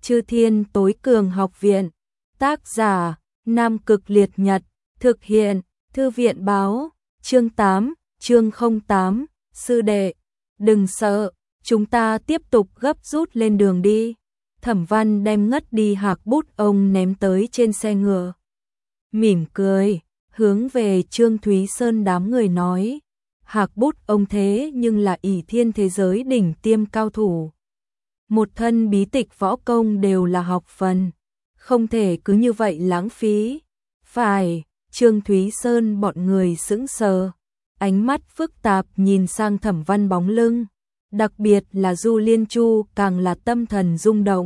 Chư Thiên Tối Cường Học Viện. Tác giả: Nam Cực Liệt Nhật. Thực hiện: Thư viện báo. Chương 8, chương 08. Sư đệ, đừng sợ, chúng ta tiếp tục gấp rút lên đường đi. Thẩm Văn đem ngất đi hạc bút ông ném tới trên xe ngựa. Mỉm cười, hướng về Trương Thúy Sơn đám người nói. Hạc bút ông thế nhưng là ỷ thiên thế giới đỉnh tiêm cao thủ. Một thân bí tịch võ công đều là học phần. Không thể cứ như vậy lãng phí. Phải, Trương Thúy Sơn bọn người sững sờ. Ánh mắt phức tạp nhìn sang Thẩm Văn bóng lưng. Đặc biệt là Du Liên Chu càng là tâm thần rung động.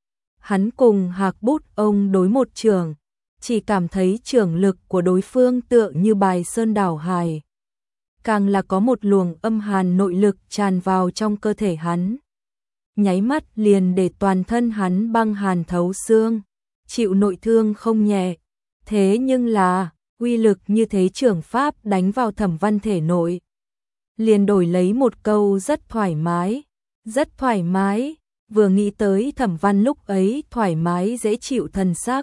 Hắn cùng hạc bút ông đối một chưởng, chỉ cảm thấy chưởng lực của đối phương tựa như bài sơn đảo hải. Càng là có một luồng âm hàn nội lực tràn vào trong cơ thể hắn. Nháy mắt liền để toàn thân hắn băng hàn thấu xương, chịu nội thương không nhẹ. Thế nhưng là, uy lực như thế chưởng pháp đánh vào Thẩm Văn thể nội. Liền đổi lấy một câu rất thoải mái, rất thoải mái. Vừa nghĩ tới Thẩm Văn lúc ấy thoải mái dễ chịu thần sắc.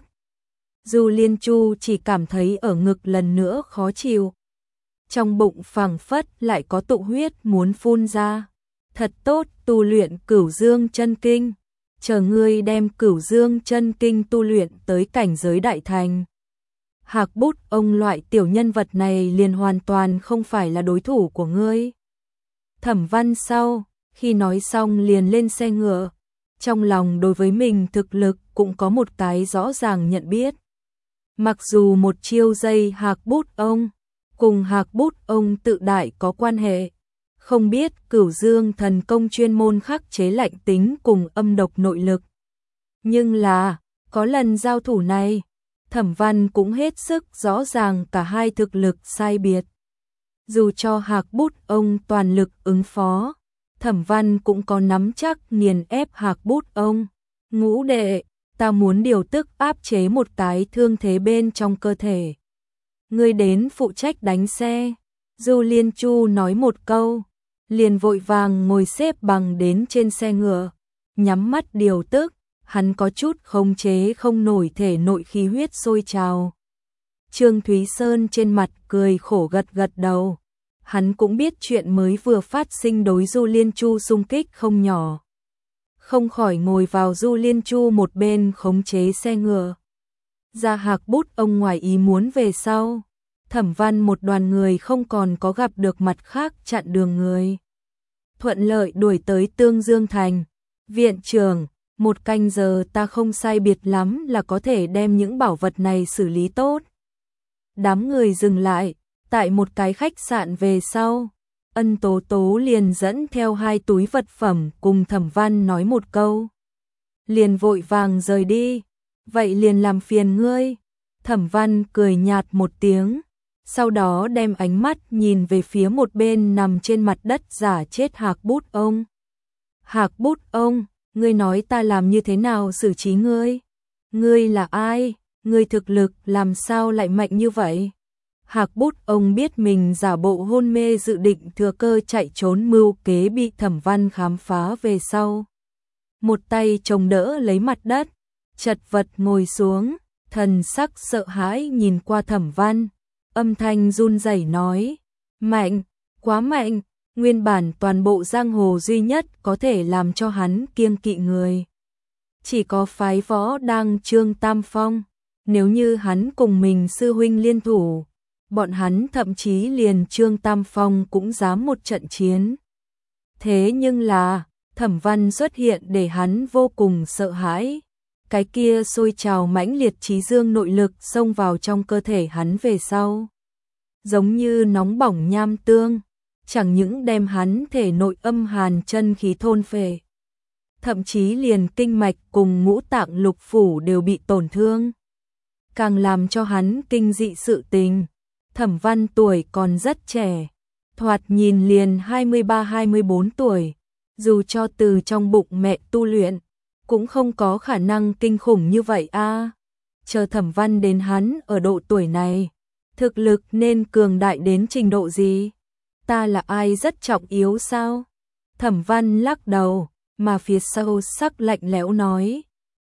Du Liên Chu chỉ cảm thấy ở ngực lần nữa khó chịu. Trong bụng phảng phất lại có tụ huyết muốn phun ra. Thật tốt, tu luyện Cửu Dương Chân Kinh. Chờ ngươi đem Cửu Dương Chân Kinh tu luyện tới cảnh giới đại thành. Hạc bút ông loại tiểu nhân vật này liền hoàn toàn không phải là đối thủ của ngươi. Thẩm Văn sau, khi nói xong liền lên xe ngựa. Trong lòng đối với mình thực lực cũng có một cái rõ ràng nhận biết. Mặc dù một chiêu dây hạc bút ông, cùng hạc bút ông tự đại có quan hệ. Không biết Cửu Dương thần công chuyên môn khắc chế lạnh tính cùng âm độc nội lực. Nhưng là, có lần giao thủ này, Thẩm Văn cũng hết sức rõ ràng cả hai thực lực sai biệt. Dù cho hạc bút ông toàn lực ứng phó, Thẩm Văn cũng có nắm chắc nghiền ép hạc bút ông. Ngũ đệ, ta muốn điều tức áp chế một cái thương thế bên trong cơ thể. Ngươi đến phụ trách đánh xe. Du Liên Chu nói một câu, liền vội vàng ngồi xếp bằng đến trên xe ngựa, nhắm mắt điều tức. Hắn có chút khống chế không nổi thể nội khí huyết sôi trào. Trương Thúy Sơn trên mặt cười khổ gật gật đầu. Hắn cũng biết chuyện mới vừa phát sinh đối Du Liên Chu xung kích không nhỏ. Không khỏi ngồi vào Du Liên Chu một bên khống chế xe ngựa. Ra hạc bút ông ngoài ý muốn về sau. Thẩm Văn một đoàn người không còn có gặp được mặt khác chặn đường người. Thuận lợi đuổi tới Tương Dương Thành. Viện trưởng, 1 canh giờ ta không sai biệt lắm là có thể đem những bảo vật này xử lý tốt. Đám người dừng lại, tại một cái khách sạn về sau. Ân Tố Tố liền dẫn theo 2 túi vật phẩm cùng Thẩm Văn nói một câu. Liền vội vàng rời đi. Vậy liền làm phiền ngươi. Thẩm Văn cười nhạt một tiếng. Sau đó đem ánh mắt nhìn về phía một bên nằm trên mặt đất giả chết hạc bút ông. Hạc bút ông, ngươi nói ta làm như thế nào xử trí ngươi? Ngươi là ai? Ngươi thực lực làm sao lại mạnh như vậy? Hạc bút ông biết mình giả bộ hôn mê dự định thừa cơ chạy trốn mưu kế bị Thẩm Văn khám phá về sau. Một tay chống đỡ lấy mặt đất, chật vật ngồi xuống, thần sắc sợ hãi nhìn qua Thẩm Văn. Âm thanh run rẩy nói, mạnh, quá mạnh, nguyên bản toàn bộ giang hồ duy nhất có thể làm cho hắn kiêng kỵ người. Chỉ có phái võ đang Trương Tam Phong, nếu như hắn cùng mình sư huynh liên thủ, bọn hắn thậm chí liền Trương Tam Phong cũng dám một trận chiến. Thế nhưng là, Thẩm Văn xuất hiện để hắn vô cùng sợ hãi. Cái kia sôi trào mãnh liệt trí dương nội lực xông vào trong cơ thể hắn về sau. Giống như nóng bỏng nham tương, chẳng những đem hắn thể nội âm hàn chân khí thôn phệ. Thậm chí liền kinh mạch cùng ngũ tạng lục phủ đều bị tổn thương. Càng làm cho hắn kinh dị sự tình. Thẩm Văn tuổi còn rất trẻ, thoạt nhìn liền 23-24 tuổi. Dù cho từ trong bụng mẹ tu luyện, cũng không có khả năng kinh khủng như vậy a. Chờ Thẩm Văn đến hắn ở độ tuổi này, thực lực nên cường đại đến trình độ gì? Ta là ai rất trọng yếu sao? Thẩm Văn lắc đầu, mà phía sau sắc lạnh lẽo nói,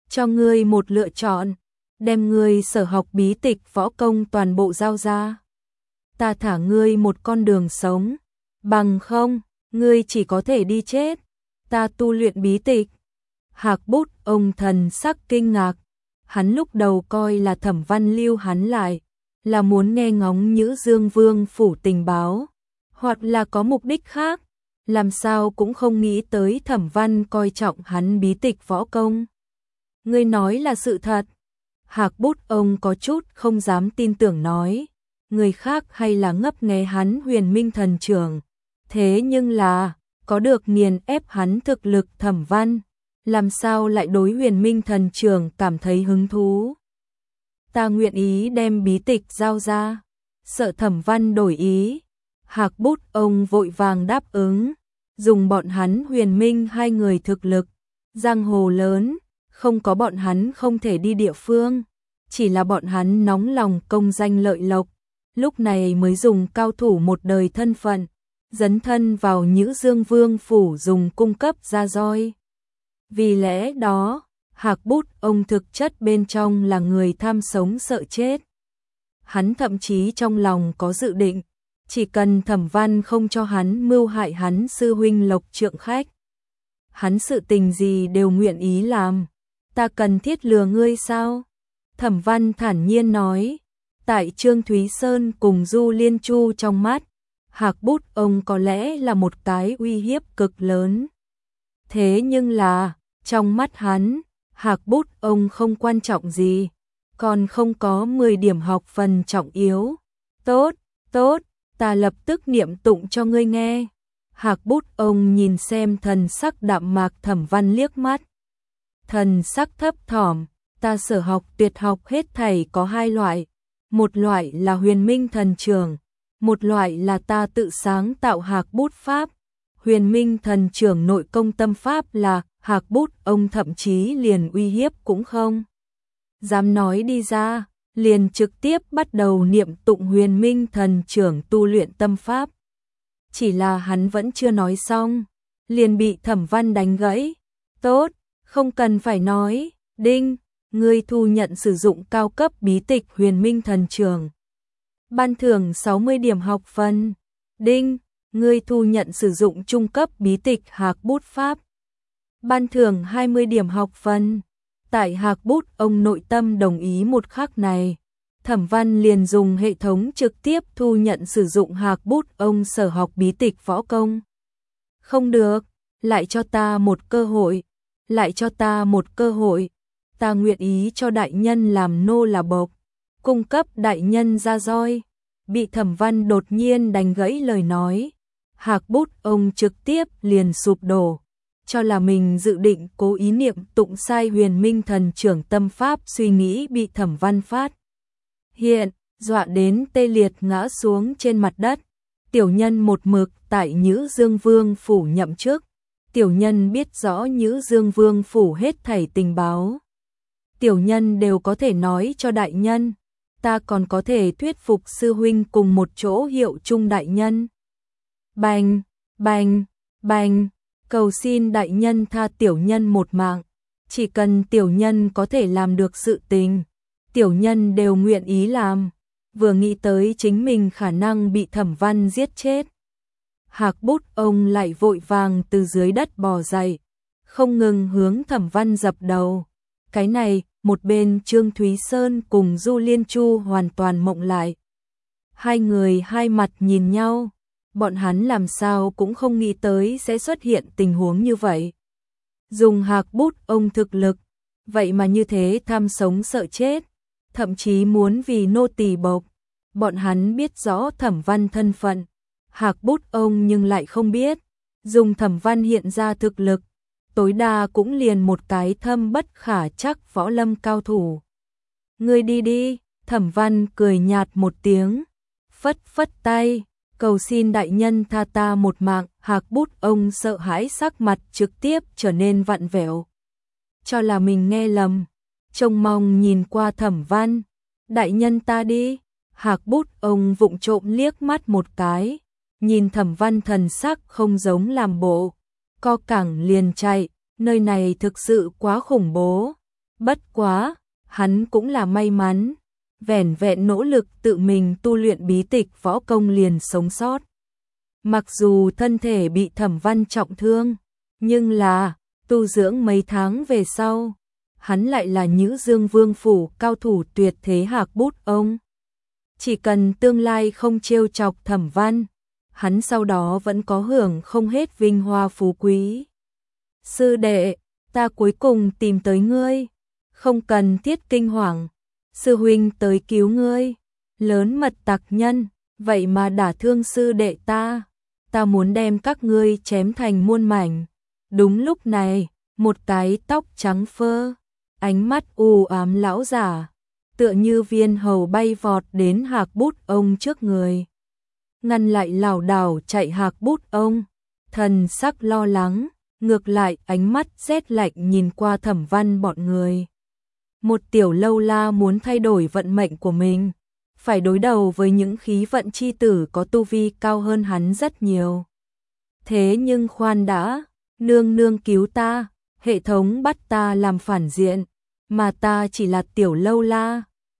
cho ngươi một lựa chọn, đem ngươi sở học bí tịch võ công toàn bộ giao ra. Ta thả ngươi một con đường sống, bằng không, ngươi chỉ có thể đi chết. Ta tu luyện bí tịch. Hạc Bút ông thần sắc kinh ngạc, hắn lúc đầu coi là Thẩm Văn lưu hắn lại, là muốn nghe ngóng Nhữ Dương Vương phủ tình báo, hoặc là có mục đích khác, làm sao cũng không nghĩ tới Thẩm Văn coi trọng hắn bí tịch võ công. Ngươi nói là sự thật. Hạc Bút ông có chút không dám tin tưởng nói, người khác hay là ngấp nghé hắn Huyền Minh thần trưởng, thế nhưng là có được nghiền ép hắn thực lực Thẩm Văn, làm sao lại đối Huyền Minh thần trưởng cảm thấy hứng thú. Ta nguyện ý đem bí tịch giao ra. Sợ Thẩm Văn đổi ý, Hạc Bút ông vội vàng đáp ứng, dùng bọn hắn Huyền Minh hai người thực lực, giang hồ lớn, không có bọn hắn không thể đi địa phương, chỉ là bọn hắn nóng lòng công danh lợi lộc, lúc này mới dùng cao thủ một đời thân phận, dấn thân vào Nhữ Dương Vương phủ dùng cung cấp ra roi. Vì lẽ đó, Hạc Bút ông thực chất bên trong là người tham sống sợ chết. Hắn thậm chí trong lòng có dự định, chỉ cần Thẩm Văn không cho hắn mưu hại hắn sư huynh Lộc Trượng Khách, hắn sự tình gì đều nguyện ý làm. Ta cần thiết lừa ngươi sao? Thẩm Văn thản nhiên nói. Tại Trương Thúy Sơn cùng Du Liên Chu trong mắt, Hạc Bút ông có lẽ là một cái uy hiếp cực lớn. Thế nhưng là, trong mắt hắn, Hạc Bút ông không quan trọng gì, còn không có 10 điểm học phần trọng yếu. Tốt, tốt, ta lập tức niệm tụng cho ngươi nghe. Hạc Bút ông nhìn xem thần sắc đạm mạc Thẩm Văn liếc mắt. Thần sắc thấp thỏm, ta sở học tuyệt học hết thảy có hai loại. Một loại là Huyền Minh thần trưởng, một loại là ta tự sáng tạo Hạc Bút pháp. Huyền Minh thần trưởng nội công tâm pháp là Hạc Bút ông thậm chí liền uy hiếp cũng không dám nói đi ra, liền trực tiếp bắt đầu niệm tụng Huyền Minh thần trưởng tu luyện tâm pháp. Chỉ là hắn vẫn chưa nói xong, liền bị Thẩm Văn đánh gãy. Tốt, không cần phải nói, đinh, ngươi thu nhận sử dụng cao cấp bí tịch Huyền Minh thần trưởng. Ban thưởng 60 điểm học phần. Đinh, ngươi thu nhận sử dụng trung cấp bí tịch Hạc Bút pháp. Ban thưởng 20 điểm học phần. Tại Hạc Bút ông nội tâm đồng ý một khắc này, Thẩm Văn liền dùng hệ thống trực tiếp thu nhận sử dụng Hạc Bút ông sở học bí tịch võ công. Không được, lại cho ta một cơ hội, lại cho ta một cơ hội, ta nguyện ý cho đại nhân làm nô là bộc, cung cấp đại nhân ra roi. Bị Thẩm Văn đột nhiên đánh gãy lời nói, Hạc Bút ông trực tiếp liền sụp đổ, cho là mình dự định cố ý niệm tụng sai Huyền Minh thần trưởng tâm pháp suy nghĩ bị Thẩm Văn phát hiện, dọa đến tê liệt ngã xuống trên mặt đất. Tiểu nhân một mực tại Nhữ Dương Vương phủ nhậm chức, tiểu nhân biết rõ Nhữ Dương Vương phủ hết thảy tình báo. Tiểu nhân đều có thể nói cho đại nhân, ta còn có thể thuyết phục sư huynh cùng một chỗ hiệu chung đại nhân. Bành, bành, bành, cầu xin đại nhân tha tiểu nhân một mạng, chỉ cần tiểu nhân có thể làm được sự tình, tiểu nhân đều nguyện ý làm. Vừa nghĩ tới chính mình khả năng bị Thẩm Văn giết chết, Hạc Bút ông lại vội vàng từ dưới đất bò dậy, không ngừng hướng Thẩm Văn dập đầu. Cái này, một bên Trương Thúy Sơn cùng Du Liên Chu hoàn toàn mộng lại. Hai người hai mặt nhìn nhau, bọn hắn làm sao cũng không nghĩ tới sẽ xuất hiện tình huống như vậy. Dùng Hạc Bút ông thực lực, vậy mà như thế tham sống sợ chết, thậm chí muốn vì nô tỳ bộc. Bọn hắn biết rõ Thẩm Văn thân phận, Hạc Bút ông nhưng lại không biết, dùng Thẩm Văn hiện ra thực lực, tối đa cũng liền một cái thâm bất khả trắc võ lâm cao thủ. Ngươi đi đi, Thẩm Văn cười nhạt một tiếng, phất phất tay, cầu xin đại nhân tha ta một mạng. Hạc Bút ông sợ hãi sắc mặt trực tiếp trở nên vặn vẹo, cho là mình nghe lầm, trông mong nhìn qua Thẩm Văn. Đại nhân ta đi. Hạc Bút ông vụng trộm liếc mắt một cái, nhìn Thẩm Văn thần sắc không giống làm bộ, co cẳng liền chạy, nơi này thực sự quá khủng bố. Bất quá, hắn cũng là may mắn, vẻn vẹn nỗ lực tự mình tu luyện bí tịch võ công liền sống sót. Mặc dù thân thể bị Thẩm Văn trọng thương, nhưng là tu dưỡng mấy tháng về sau, hắn lại là Nhữ Dương Vương phủ cao thủ tuyệt thế Hạc Bút Ông. Chỉ cần tương lai không trêu chọc Thẩm Văn, hắn sau đó vẫn có hưởng không hết vinh hoa phú quý. Sư đệ, ta cuối cùng tìm tới ngươi, không cần thiết kinh hoàng, sư huynh tới cứu ngươi. Lớn mật tặc nhân, vậy mà đả thương sư đệ ta muốn đem các ngươi chém thành muôn mảnh. Đúng lúc này, một cái tóc trắng phơ, ánh mắt u ám lão giả, tựa như viên hầu bay vọt đến Hạc Bút Ông trước người. Ngăn lại lảo đảo chạy Hạc Bút Ông, thần sắc lo lắng, ngược lại ánh mắt rét lạnh nhìn qua Thẩm Văn bọn người. Một tiểu lâu la muốn thay đổi vận mệnh của mình, phải đối đầu với những khí vận chi tử có tu vi cao hơn hắn rất nhiều. Thế nhưng khoan đã, nương nương cứu ta, hệ thống bắt ta làm phản diện, mà ta chỉ là tiểu lâu la,